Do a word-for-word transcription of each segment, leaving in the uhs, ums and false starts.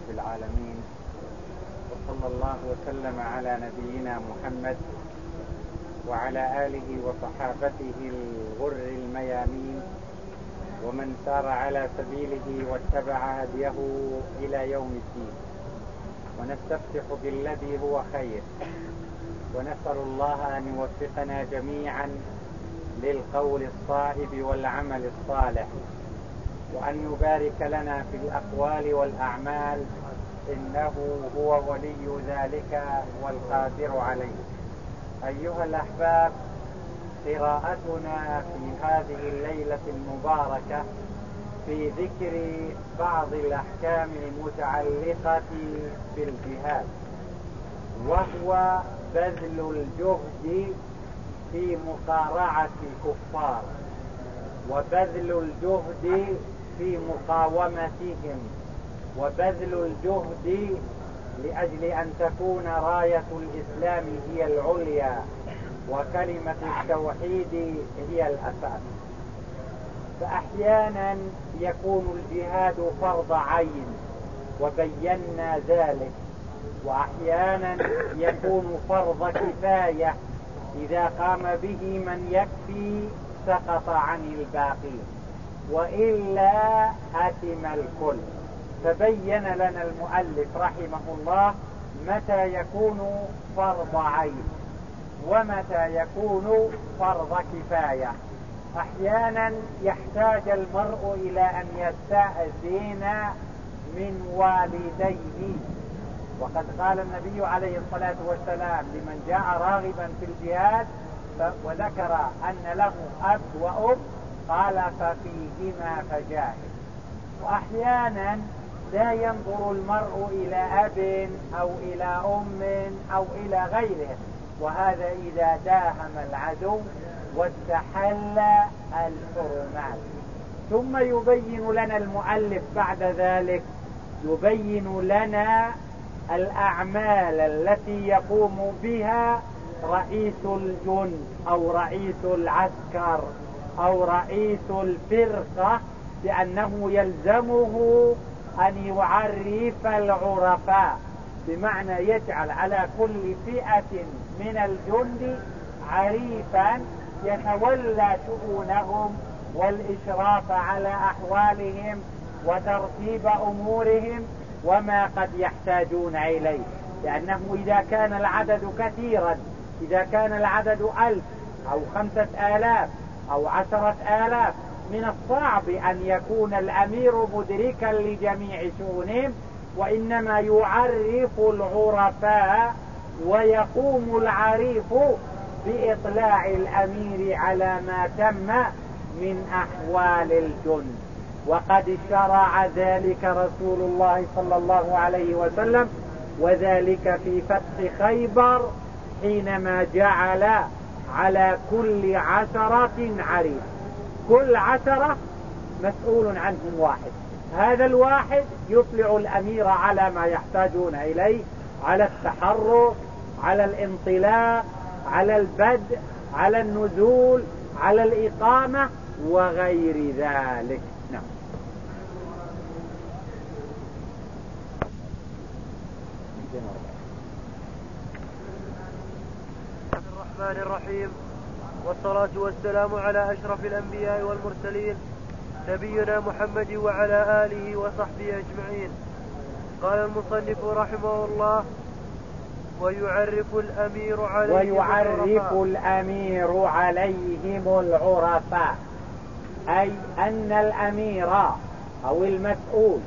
رب العالمين، وصلى الله وسلم على نبينا محمد وعلى آله وصحابته الغر الميامين ومن سار على سبيله واتبع هديه إلى يوم الدين. ونستفتح بالذي هو خير، ونسأل الله أن يوفقنا جميعا للقول الصائب والعمل الصالح، وأن يبارك لنا في الأقوال والأعمال، إنه هو ولي ذلك والقادر عليه. أيها الأحباب، قراءتنا في هذه الليلة المباركة في ذكر بعض الأحكام المتعلقة بالجهاد، وهو بذل الجهد في مقارعة الكفار، وبذل الجهد في مقاومتهم، وبذل الجهد لأجل أن تكون راية الإسلام هي العليا وكلمة التوحيد هي الأساس. فأحيانا يكون الجهاد فرض عين وبينا ذلك، وأحيانا يكون فرض كفاية، إذا قام به من يكفي سقط عن الباقي، وإلا أتم الكل. فبين لنا المؤلف رحمه الله متى يكون فرض عين ومتى يكون فرض كفاية. أحيانا يحتاج المرء إلى أن يستأذن من والديه، وقد قال النبي عليه الصلاة والسلام لمن جاء راغبا في الجهاد وذكر أن له أب وأم قال ففيهما فجاهد. وأحيانا لا ينظر المرء إلى أب أو إلى أم أو إلى غيره، وهذا إذا داهم العدو واستحل الحرمات. ثم يبين لنا المؤلف بعد ذلك، يبين لنا الأعمال التي يقوم بها رئيس الجند أو رئيس العسكر أو رئيس الفرقة، بأنه يلزمه أن يعرف العرفاء، بمعنى يجعل على كل فئة من الجند عريفا يتولى شؤونهم والإشراف على أحوالهم وترتيب أمورهم وما قد يحتاجون إليه. لأنه إذا كان العدد كثيرا، إذا كان العدد ألف أو خمسة آلاف أو عشرة آلاف، من الصعب أن يكون الأمير مدركا لجميع شؤونهم، وإنما يعرف العرفاء ويقوم العريف بإطلاع الأمير على ما تم من أحوال الجند. وقد شرع ذلك رسول الله صلى الله عليه وسلم، وذلك في فتح خيبر حينما جعل على كل عشرة عريف، كل عشرة مسؤول عنهم واحد، هذا الواحد يطلع الأمير على ما يحتاجون إليه، على التحرك، على الانطلاق، على البدء، على النزول، على الإقامة وغير ذلك. نعم. الرحمن الرحيم، والصلاة والسلام على أشرف الأنبياء والمرسلين نبينا محمد وعلى آله وصحبه أجمعين. قال المصنف رحمه الله: ويعرف الأمير عليهم ويعرف الأمير عليهم العرفاء، أي أن الأمير أو المسؤول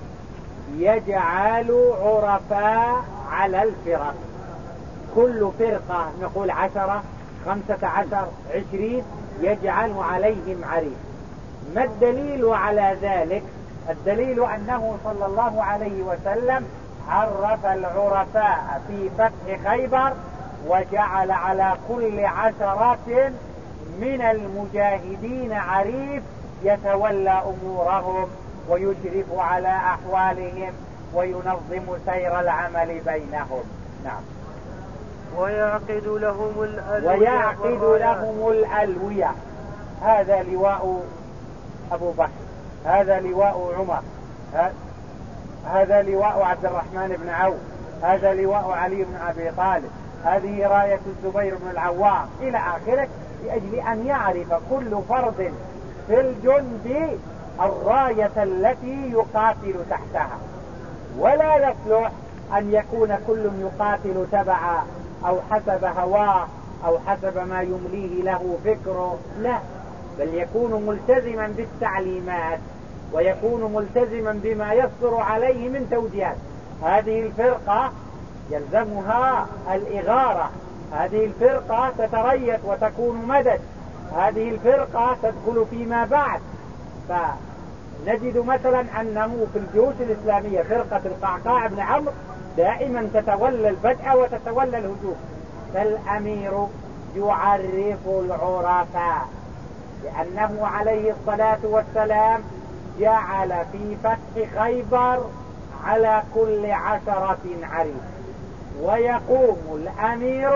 يجعل عرفاء على الفرق، كل فرقة نقول عشرة خمسة عشر عشرين يجعل عليهم عريف. ما الدليل على ذلك؟ الدليل أنه صلى الله عليه وسلم عرف العرفاء في فتح خيبر، وجعل على كل عشرة من المجاهدين عريف يتولى أمورهم ويشرف على أحوالهم وينظم سير العمل بينهم. نعم. ويعقد لهم الألوية ويعقد لهم الألوية. هذا لواء أبو بكر، هذا لواء عمر، هذا لواء عبد الرحمن بن عوف، هذا لواء علي بن أبي طالب، هذه راية الزبير بن العوام إلى آخره، لأجل أن يعرف كل فرد في الجند الراية التي يقاتل تحتها. ولا يصلح أن يكون كل يقاتل تبع أو حسب هواه أو حسب ما يمليه له فكره، لا، بل يكون ملتزما بالتعليمات ويكون ملتزما بما يصدر عليه من توجيهات. هذه الفرقة يلزمها الإغارة، هذه الفرقة تتريث وتكون مدد، هذه الفرقة تدخل فيما بعد. فنجد مثلا أنه في الجيوش الإسلامية فرقة القعقاع بن عمرو دائما تتولى البدء وتتولى الهجوم. فالأمير يعرف العرفاء، لأنه عليه الصلاة والسلام جعل في فتح خيبر على كل عشرة عريف، ويقوم الأمير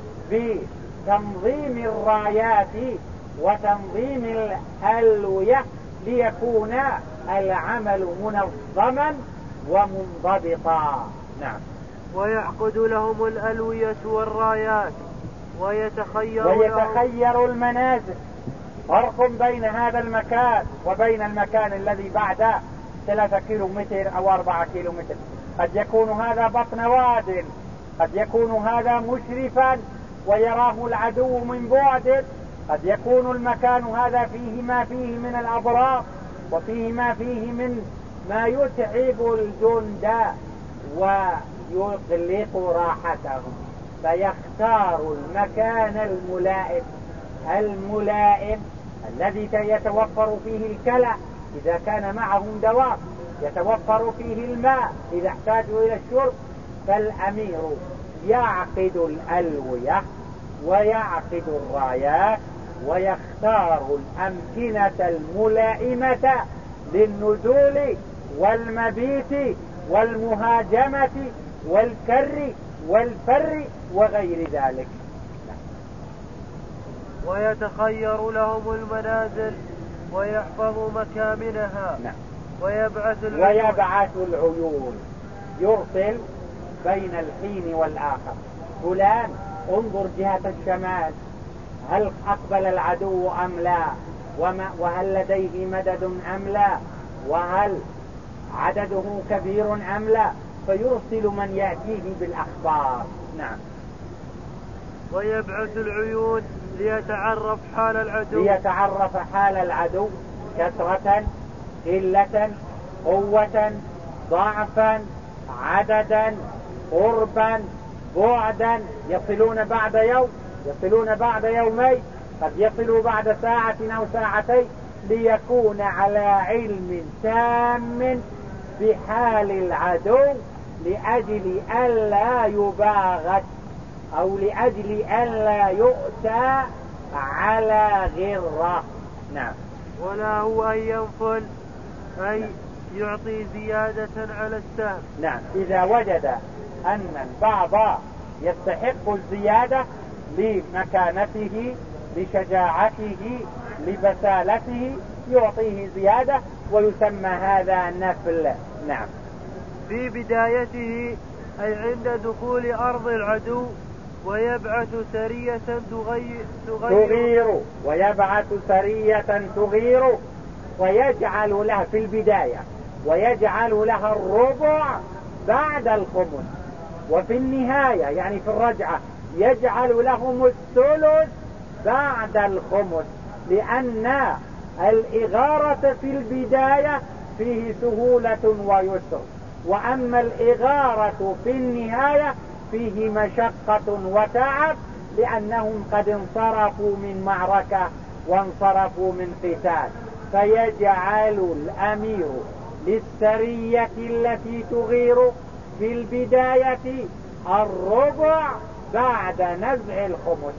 بتنظيم الرايات وتنظيم الألوية ليكون العمل منظما ومنضبطا. نعم. ويعقد لهم الألوية والرايات ويتخير, ويتخير المنازل. فرق بين هذا المكان وبين المكان الذي بعد ثلاثة كيلو متر أو أربعة كيلو متر. قد يكون هذا بطن واد، قد يكون هذا مشرفا ويراه العدو من بعد، قد يكون المكان هذا فيه ما فيه من الأضرار وفيه ما فيه من ما يتعب الجند ويقلق راحتهم، فيختار المكان الملائم الملائم الذي يتوفر فيه الكلى إذا كان معهم دواب، يتوفر فيه الماء إذا احتاجوا إلى الشرب. فالأمير يعقد الألوية ويعقد الرايات ويختار الأمكنة الملائمة للنزول والمبيت والمهاجمة والكر والفر وغير ذلك. ويتخير لهم المنازل ويحفظ مكامنها. نعم. ويبعث العيون. ويبعث العيون، يرسل بين الحين والآخر، فلان انظر جهة الشمال، هل أقبل العدو أم لا، وهل لديه مدد أم لا، وهل عدده كبير أم لا، فيرسل من يأتيه بالأخبار. نعم. ويبعث العيون ليتعرف حال العدو ليتعرف حال العدو كثرة قلة قوة ضعفا عددا قربا بعدا. يصلون بعد يوم، يصلون بعد يومين، قد يصلوا بعد ساعة أو ساعتين، ليكون على علم تام بحال العدو لأجل ألا يباغت أو لأجل ألا يؤتى على غرة. نعم. ولا هو أن ينفل أي يعطي زيادة على السهم. نعم. إذا وجد أن البعض يستحق الزيادة لمكانته لشجاعته لبسالته يعطيه زيادة ويسمى هذا نفل. نعم. في بدايته أي عند دخول أرض العدو ويبعث سرية تغير, تغير ويبعث سرية تغير ويجعل لها في البداية ويجعل لها الربع بعد الخمس، وفي النهاية يعني في الرجعة يجعل لهم الثلث بعد الخمس، لأن الإغارة في البداية فيه سهولة ويسر، وأما الإغارة في النهاية فيه مشقة وتعب، لأنهم قد انصرفوا من معركة وانصرفوا من قتال. فيجعل الأمير للسرية التي تغير في البداية الربع بعد نزع الخمس،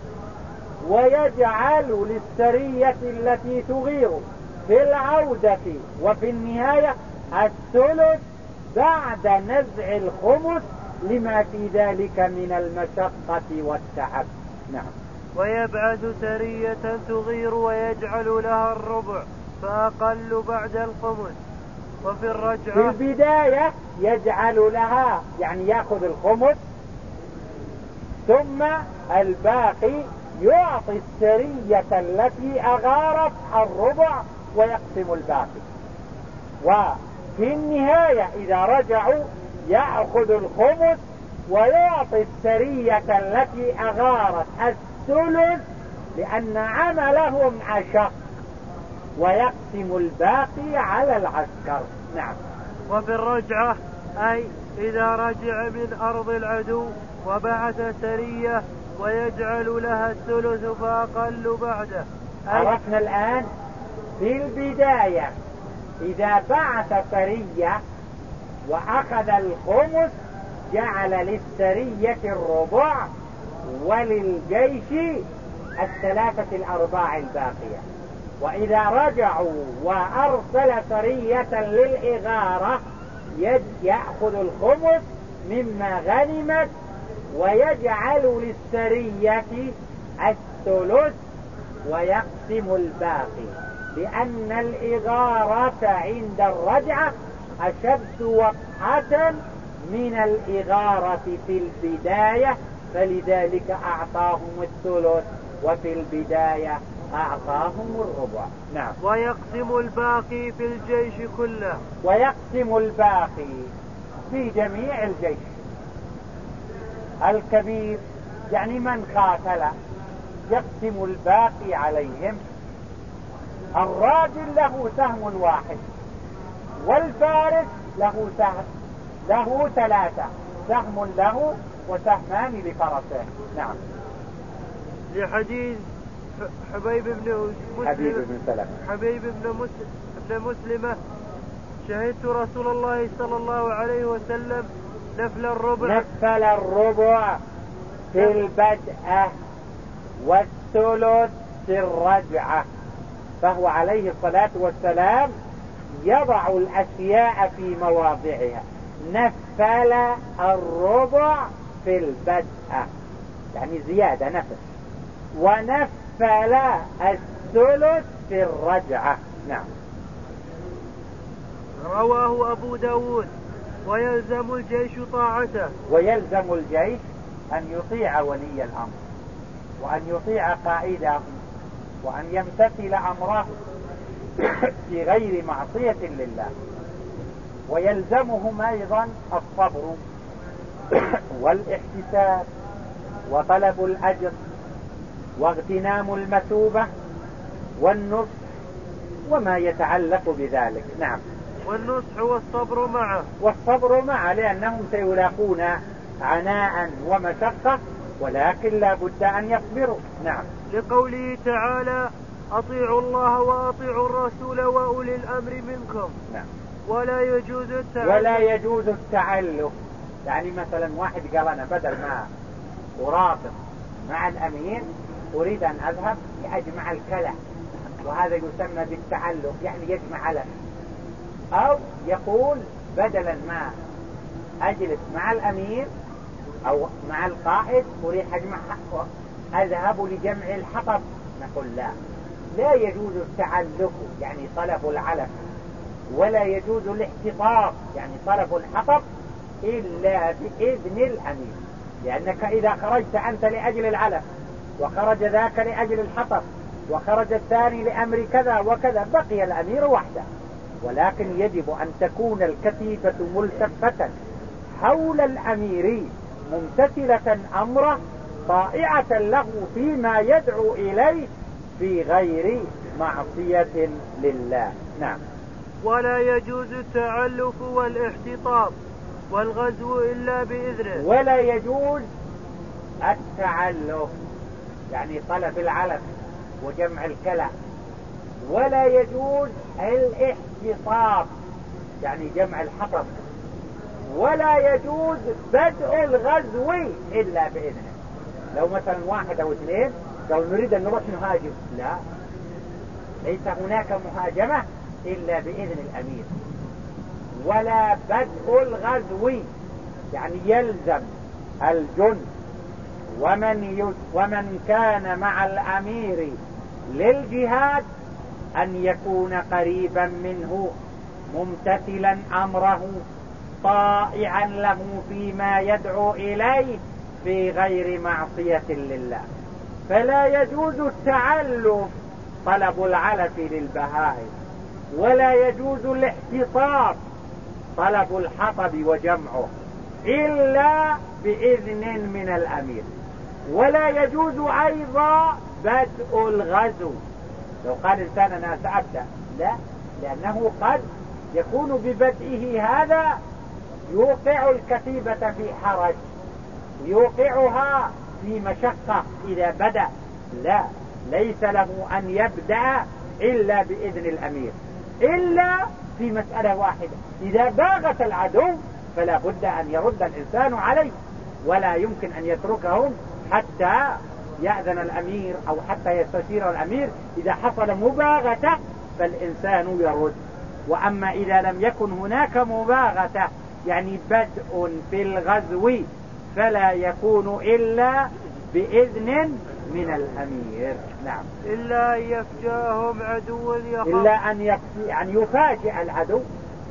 ويجعل للسرية التي تغير في العودة وفي النهاية الثلث بعد نزع الخمس، لما في ذلك من المشقة والتعب. نعم. ويبعث سرية تغير ويجعل لها الربع فأقل بعد الخمس، وفي الرجعة في البداية يجعل لها يعني يأخذ الخمس، ثم الباقي يعطي السرية التي أغارت الربع ويقسم الباقي. وفي النهاية إذا رجعوا يأخذ الخمس ويعطي السرية التي أغارت الثلث لأن عملهم أشق، ويقسم الباقي على العسكر. نعم. وفي الرجعة أي إذا رجع من أرض العدو وبعث سرية ويجعل لها الثلث فأقل بعده. عرفنا الآن في البداية إذا بعث سرية وأخذ الخمس جعل للسرية الربع وللجيش الثلاثة الأرباع الباقية. وإذا رجعوا وأرسل سرية للإغارة يأخذ الخمس مما غنمت ويجعل للسرية الثلث ويقسم الباقي، لأن الإغارة عند الرجعة أشد وقعة من الإغارة في البداية، فلذلك أعطاهم الثلث وفي البداية أعطاهم الربع. نعم. ويقسم الباقي في الجيش كله. ويقسم الباقي في جميع الجيش. الكبير يعني من قاتل يقسم الباقي عليهم. الراجل له سهم واحد، والفارس له سهم له ثلاثة، سهم له وسهمان لفرسه. نعم. لحديث حبيب بن مسلم حبيب بن سلمة حبيب بن مسلم بن مسلمة شهدت رسول الله صلى الله عليه وسلم نفل الربع نفل الربع في البدء والثلث في الرجعة، فهو عليه الصلاة والسلام يضع الأشياء في مواضعها. نفل الربع في البدء يعني زيادة نفل، ونفل الثلث في الرجعة. نعم. رواه أبو داود. ويلزم الجيش طاعته. ويلزم الجيش أن يطيع ولي الأمر، وأن يطيع قائده، وأن يمتثل أمره في غير معصية لله. ويلزمهم أيضا الصبر والاحتساب وطلب الأجر واغتنام المثوبة والنصح وما يتعلق بذلك. نعم. والنصح والصبر معه. والصبر معه لأنهم سيلاقون عناء ومشقة، ولكن لا بد أن يصبروا. نعم. لقوله تعالى أطيعوا الله وأطيعوا الرسول وأولي الأمر منكم. نعم. ولا يجوز التعلق. ولا يجوز التعلق، يعني مثلا واحد قال أنا بدل ما أرافق مع الأمير أريد أن أذهب لأجمع الكلى، وهذا يسمى بالتعلق، يعني يجمع علم. أو يقول بدلا ما أجلس مع الأمير أو مع القائد أريد أجمع أذهب لجمع الحطب، نقول لا، لا يجوز التعلق يعني طلب العلم، ولا يجوز الاحتطاب يعني طلب الحطب إلا بإذن الأمير، لأنك إذا خرجت أنت لأجل العلم وخرج ذاك لأجل الحطب وخرج الثاني لأمر كذا وكذا بقي الأمير وحده. ولكن يجب أن تكون الكتيبة ملتفة حول الأمير ممتثلة أمره طائعة له فيما يدعو إليه في غير معصية لله. نعم. ولا يجوز التعلف والاحتطاب والغزو إلا بإذنه. ولا يجوز التعلف يعني طلب العلم وجمع الكلى، ولا يجوز الاحتطاب يعني جمع الحطب، ولا يجوز بدء الغزو إلا بإذنه. لو مثلا واحد أو اثنين قالوا نريد أن نروح نهاجم، لا، ليس هناك مهاجمة إلا بإذن الأمير. ولا بدء الغزو يعني يلزم الجند ومن, ومن كان مع الأمير للجهاد أن يكون قريبا منه ممتثلا أمره طائعا له فيما يدعو إليه في غير معصية لله. فلا يجوز التعلف طلب العلف للبهائم، ولا يجوز الاحتطاب طلب الحطب وجمعه إلا بإذن من الأمير. ولا يجوز أيضا بدء الغزو. لو قال إنسان أنا سأبدأ، لا، لأنه قد يكون ببدئه هذا يوقع الكتيبة في حرج، يوقعها في مشقة إذا بدأ. لا، ليس له أن يبدأ إلا بإذن الأمير، إلا في مسألة واحدة: إذا باغت العدو فلا بد أن يرد الإنسان عليه، ولا يمكن أن يتركهم حتى يأذن الأمير أو حتى يستشير الأمير. إذا حصل مباغتة فالإنسان يرد. وأما إذا لم يكن هناك مباغتة يعني بدء في الغزو فلا يكون إلا بإذن من الأمير. نعم. إلا أن يفجأهم عدو يخاف إلا أن يعني يفاجئ العدو،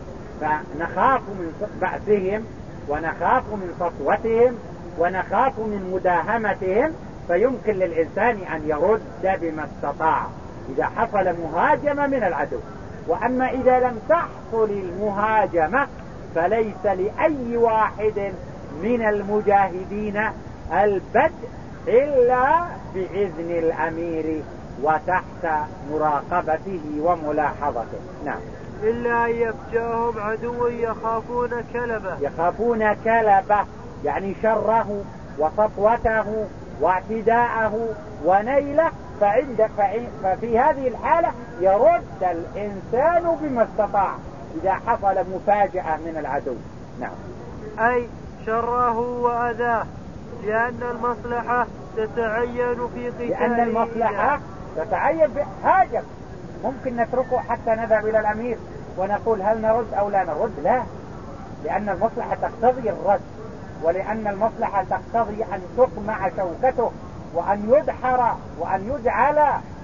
فنخاف من بأسهم ونخاف من سطوتهم ونخاف من مداهمتهم، فيمكن للإنسان أن يرد بما استطاع إذا حصل مهاجمة من العدو. وأما إذا لم تحصل المهاجمة فليس لأي واحد من المجاهدين البدء إلا بإذن الأمير وتحت مراقبته وملاحظته. نعم. إلا أن يفجأهم عدو يخافون كلبه. يخافون كلبه يعني شره وسطوته واعتداءه ونيله، فعند ففي هذه الحالة يرد الإنسان بما استطاع إذا حصل مفاجأة من العدو. نعم. أي شره وأذاه، لأن المصلحة تتعين في قتاله. لأن المصلحة تتعين في هاجم. ممكن نتركه حتى نذهب إلى الأمير ونقول هل نرد أو لا نرد؟ لا، لأن المصلحة تقتضي الرد، ولأن المصلحة تقتضي أن تقمع شوكته وأن يدحر وأن يجعل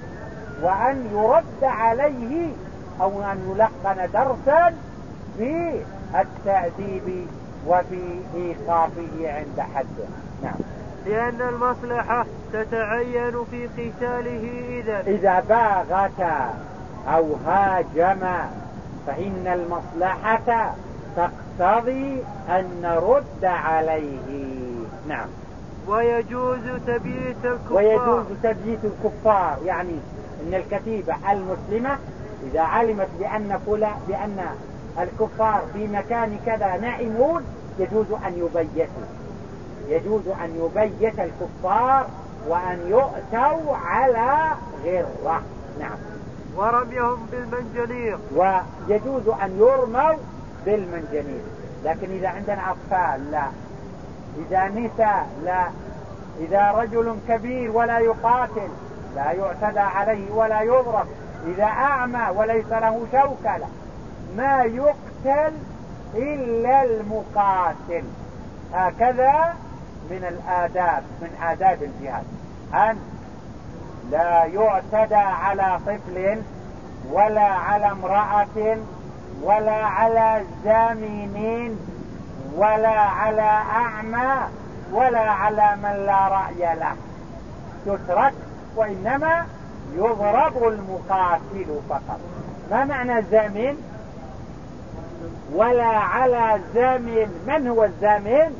وأن يرد عليه أو أن يلقن درسا في التأديب وفي إيقافه عند حده. نعم. لأن المصلحة تتعين في قتاله إذا إذا باغت أو هاجم فإن المصلحة تقتضي أن نرد عليه. نعم. ويجوز تبييت الكفار. ويجوز تبييت الكفار، يعني إن الكتيبة المسلمة إذا علمت بأن فلان بأن الكفار في مكان كذا نائمون يجوز أن يبيتوا يجوز أن يبيت الكفار وأن يؤتوا على غرة. نعم. ورميهم بالمنجنيق. ويجوز أن يرموا بالمنجنيق، لكن إذا عندنا أطفال لا، إذا نساء لا، إذا رجل كبير ولا يقاتل لا يعتدى عليه ولا يضرب، إذا أعمى وليس له شوكة لا، ما يقتل إلا المقاتل. هكذا من الآداب، من آداب الجهاد أن لا يعتدى على طفل ولا على امرأة ولا على زامن ولا على أعمى ولا على من لا رأي له، تترك، وإنما يضرب المقاتل فقط. ما معنى زامن؟ ولا على زامن. من هو الزامن؟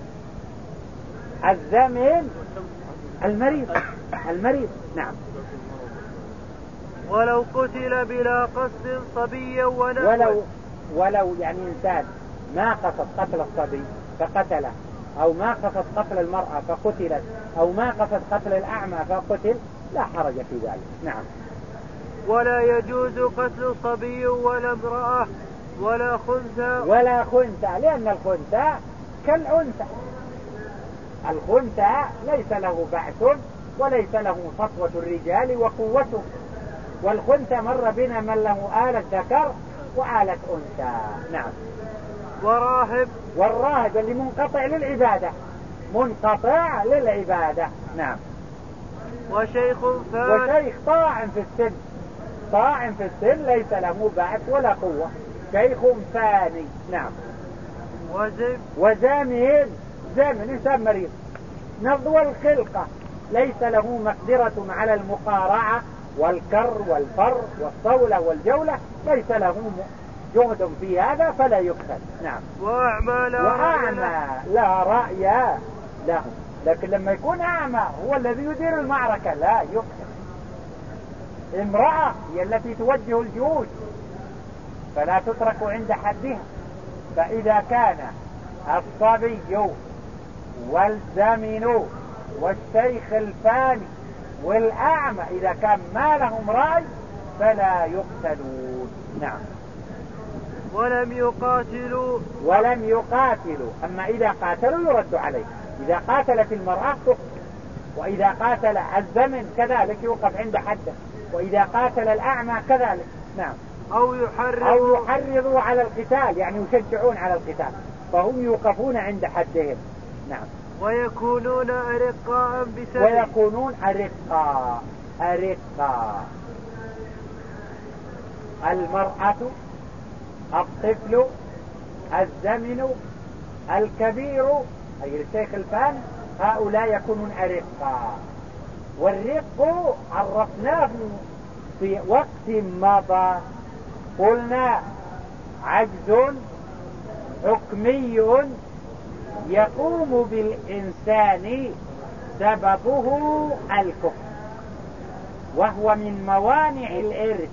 الزامن المريض المريض. نعم. ولو قتل بلا قصد صبيا ونحوه. ولو ولو يعني إنسان ما قصد قتل الصبي فقتله، أو ما قصد قتل المرأة فقتلت، أو ما قصد قتل الأعمى فقتل، لا حرج في ذلك. نعم. ولا يجوز قتل صبي ولا امرأة ولا خنثى. ولا خنثى، لأن الخنثى كالأنثى. الخنثى ليس له بعث وليس له سطوة الرجال وقوته، والخنثى مر بنا من له آلة ذكر وآلة أنثى. نعم. وراهب. والراهب اللي منقطع للعبادة، منقطع للعبادة. نعم. وشيخ فات. وشيخ طاعن في السن، طاعن في السن ليس له بعث ولا قوة، شيخ فاني. نعم. وزم وزمن زمن إنسان مريض نضوى الخلقة ليس له مقدرة على المقارعة والكر والفر والصولة والجولة، ليس له جهد في هذا فلا يقتل. نعم. وأعمى لا وأعمى لا رأي له، لكن لما يكون أعمى هو الذي يدير المعركة لا يقتل. امرأة هي التي توجه الجيوش فلا تترك عند حدها. فإذا كان الصبي والزمن والشيخ الفاني والأعمى إذا كان ما لهم رأي فلا يقتلون. نعم. ولم يقاتلوا ولم يقاتلوا أما إذا قاتلوا يرد عليه. إذا قاتلت المرأة تقتل، وإذا قاتل الزمن كذلك يوقف عند حده، وإذا قاتل الأعمى كذلك. نعم. أو يحرضوا أو يحرضوا على القتال يعني يشجعون على القتال فهم يوقفون عند حدهم. نعم. ويكونون أرقاء بسبب ويكونون أرقاء أرقاء المرأة الطفل الزمن الكبير أي الشيخ الفان هؤلاء يكونون أرقاء. والرق عرفناه في وقت مضى قلنا عجز حكمي يقوم بالإنسان سببه الكفر، وهو من موانع الإرث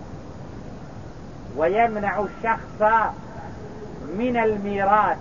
ويمنع الشخص من الميراث.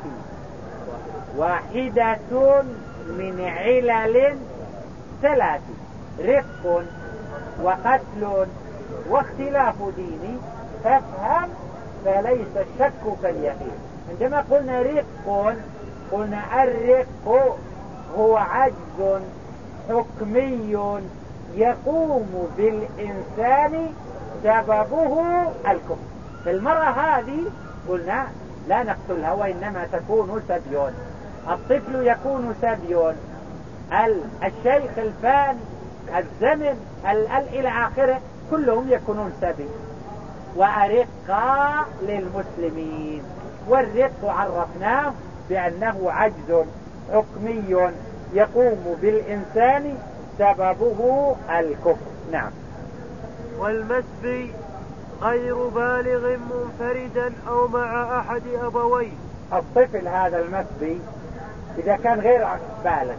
واحدة من علل ثلاث: رق وقتل واختلاف ديني. فافهم فليس الشك كاليقين. عندما قلنا رق قلنا الرق هو عجز حكمي يقوم بالإنسان سببه الكفر. فالمرأة هذه قلنا لا نقتلها وإنما تكون سبي. الطفل يكون سبي، الشيخ الفان الزمن إلى آخره كلهم يكونون سبي. وأرقاء للمسلمين. والرق عرفناه بأنه عجز حكمي يقوم بالإنسان سببه الكفر. نعم. والمسبي غير بالغ منفردا أو مع أحد أبويه. الطفل هذا المسبي إذا كان غير بالغ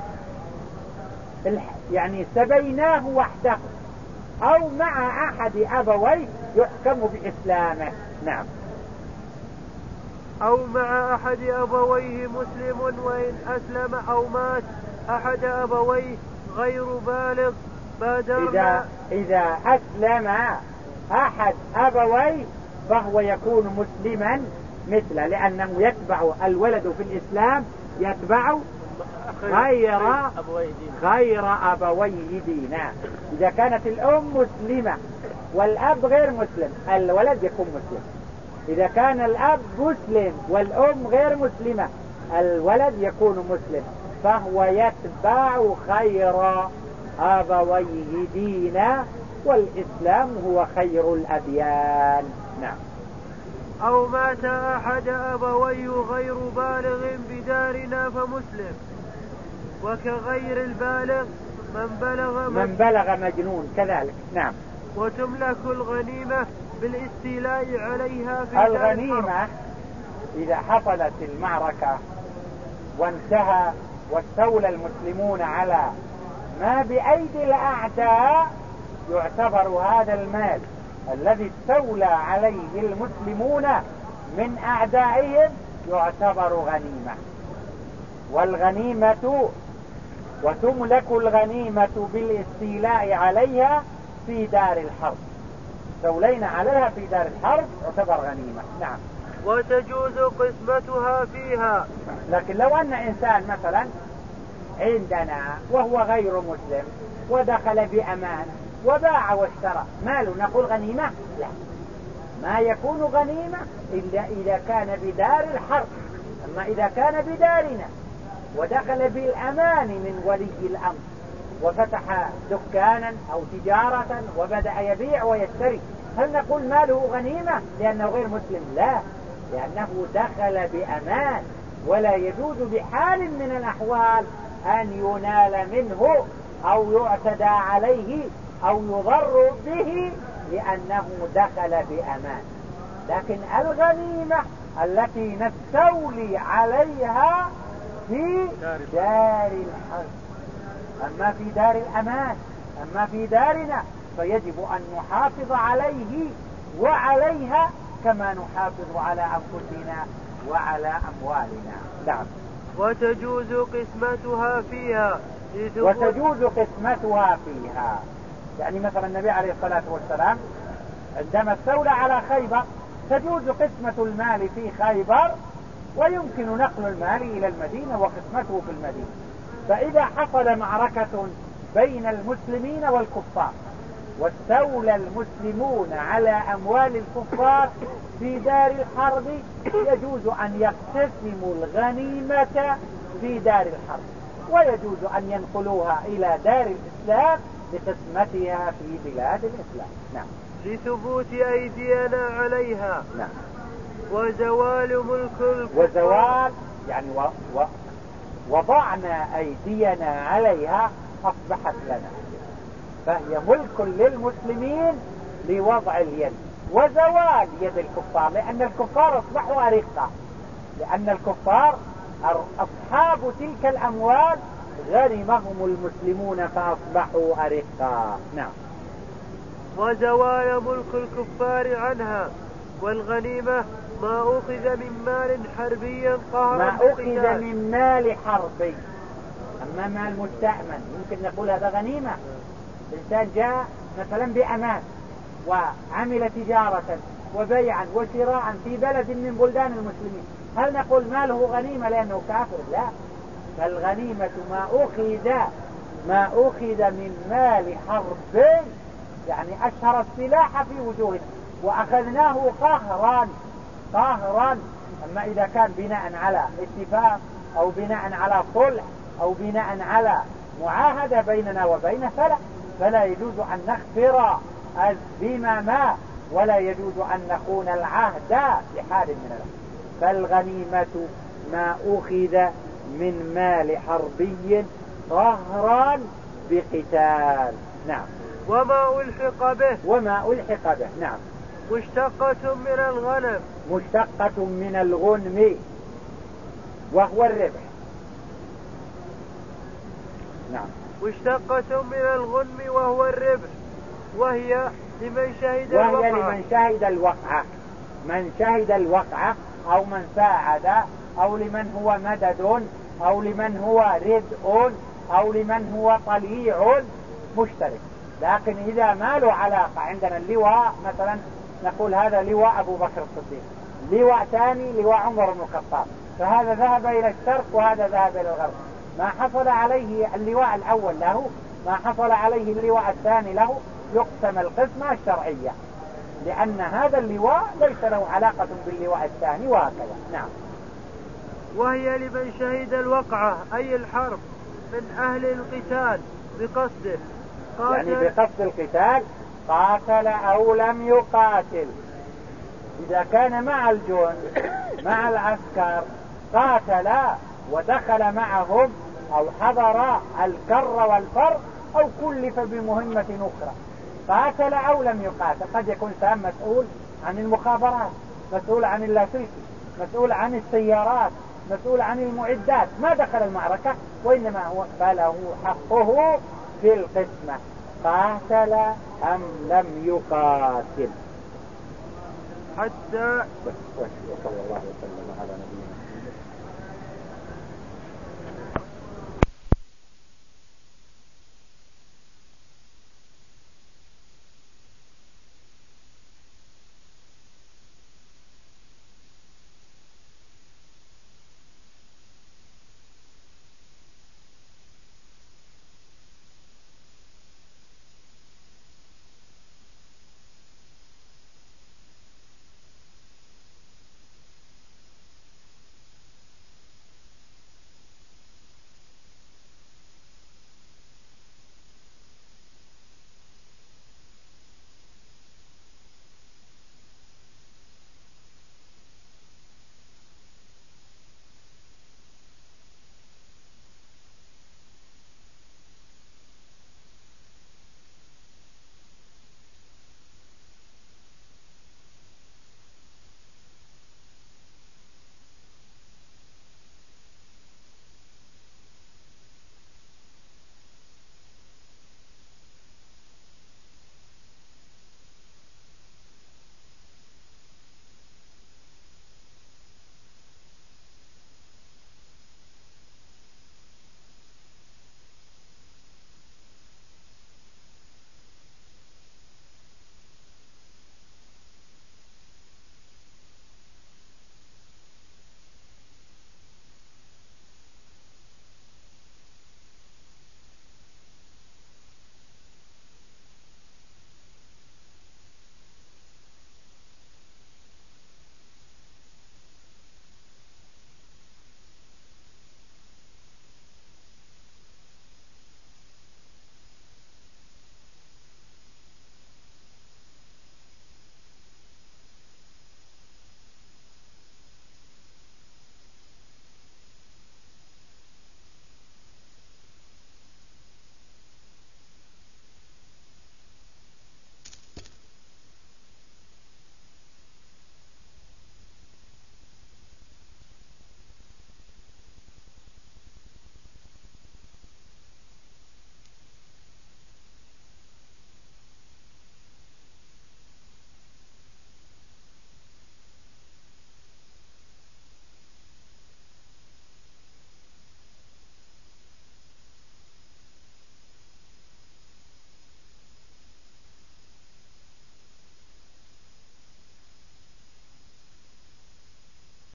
يعني سبيناه وحده أو مع أحد أبويه يحكم بإسلامه. نعم. أو مع أحد أبويه مسلم وإن أسلم أو مات أحد أبويه غير بالغ بادرنا. إذا, إذا أسلم أحد أبويه فهو يكون مسلما مثله، لأنه يتبع الولد في الإسلام يتبع غير غير أبويه دينا. إذا كانت الأم مسلمة والأب غير مسلم الولد يكون مسلم. إذا كان الأب مسلم والأم غير مسلمة الولد يكون مسلم، فهو يتبع خير أبويه دينا، والإسلام هو خير الأديان. نعم. أو مات أحد أبويه غير بالغ بدارنا فمسلم. وكغير البالغ من بلغ من بلغ مجنون كذلك. نعم. وتملك الغنيمة بالاستيلاء عليها في الغنيمة إذا حصلت المعركة وانتهى واستولى المسلمون على ما بأيدي الأعداء يعتبر هذا المال الذي استولى عليه المسلمون من أعدائهم يعتبر غنيمة. والغنيمة وتملك الغنيمة بالاستيلاء عليها في دار الحرب. استولينا عليها في دار الحرب يعتبر غنيمة. نعم. وتجوز قسمتها فيها. لكن لو أن إنسان مثلا عندنا وهو غير مسلم ودخل بأمان وباع واشترى ماله نقول غنيمة؟ لا، ما يكون غنيمة إلا إذا كان بدار الحرب. أما إذا كان بدارنا ودخل بالأمان من ولي الأمر وفتح دكانا أو تجارة وبدأ يبيع ويشتري هل نقول ماله غنيمة لأنه غير مسلم؟ لا، لأنه دخل بأمان، ولا يجوز بحال من الأحوال أن ينال منه أو يعتدى عليه أو يضر به لأنه دخل بأمان. لكن الغنيمة التي نستولي عليها في دار الحرب، أما في دار الأمان، أما في دارنا فيجب أن نحافظ عليه وعليها كما نحافظ على أنفسنا وعلى أموالنا. نعم. وتجوز قسمتها فيها وتجوز قسمتها فيها يعني مثلا النبي عليه الصلاة والسلام عندما استولى على خيبر تجوز قسمة المال في خيبر، ويمكن نقل المال إلى المدينة وقسمته في المدينة. فإذا حصل معركة بين المسلمين والكفار واستولى المسلمون على أموال الكفار في دار الحرب، يجوز أن يقتسموا الغنيمة في دار الحرب، ويجوز أن ينقلوها إلى دار الإسلام لقسمتها في بلاد الإسلام. نعم. لثبوت أيدينا عليها. نعم. وزوال ملك الكفار. وزوال يعني و... و... وضعنا أيدينا عليها أصبحت لنا، فهي ملك للمسلمين لوضع اليد. وزوال يد الكفار لأن الكفار أصبحوا أرقة، لأن الكفار أصحاب تلك الأموال غنمهم المسلمون فأصبحوا أرقة. نعم. وزوال ملك الكفار عنها. والغنيمة ما أخذ من مال حربي قهرا ما أخذ من مال حربي. أما مال مستأمن يمكن نقول هذا غنيمة. الإنسان جاء مثلا بأمان وعمل تجارة وبيعا وشراعا في بلد من بلدان المسلمين، هل نقول ماله غنيمة لأنه كافر؟ لا، فالغنيمة ما أخذ ما أخذ من مال حرب، يعني أشهر السلاح في وجوهه وأخذناه قهرا قهرا. أما إذا كان بناء على اتفاق أو بناء على صلح أو بناء على معاهدة بيننا وبينه فلا فلا يجوز أن نخفر الذمم ولا يجوز أن نخون العهد بحال من الأمر. فالغنيمة ما أخذ من مال حربي قهرا بقتال. نعم. وما ألحق به. وما ألحق به. نعم. مشتقة من الغنم. مشتقة من الغنم وهو الربح. نعم. مشتقة من الغنم وهو الربح، وهي لمن شهد وهي الوقعة. لمن شهد الوقعة، من شهد الوقعة أو من ساعد أو لمن هو مدد أو لمن هو ردء أو لمن هو طليع مشترك. لكن إذا ما له علاقة، عندنا اللواء مثلا نقول هذا لواء أبو بكر الصديق، لواء ثاني لواء عمر بن الخطاب، فهذا ذهب إلى الشرق وهذا ذهب إلى الغرب، ما حصل عليه اللواء الأول له ما حصل عليه اللواء الثاني له يقسم القسمة الشرعية، لأن هذا اللواء ليس له علاقة باللواء الثاني وهكذا. نعم. وهي لمن شهد الوقعة أي الحرب من أهل القتال بقصده، يعني بقصد القتال قاتل أو لم يقاتل. إذا كان مع الجند مع العسكر قاتل ودخل معهم أو حضر الكر والفر أو كلف بمهمة أخرى، قاتل أو لم يقاتل. قد يكون سام مسؤول عن المخابرات، مسؤول عن اللاسلكي، مسؤول عن السيارات، مسؤول عن المعدات، ما دخل المعركة وإنما هو فله حقه في القسمة، قاتل أم لم يقاتل. حتى وصلى الله وسلم على نبينا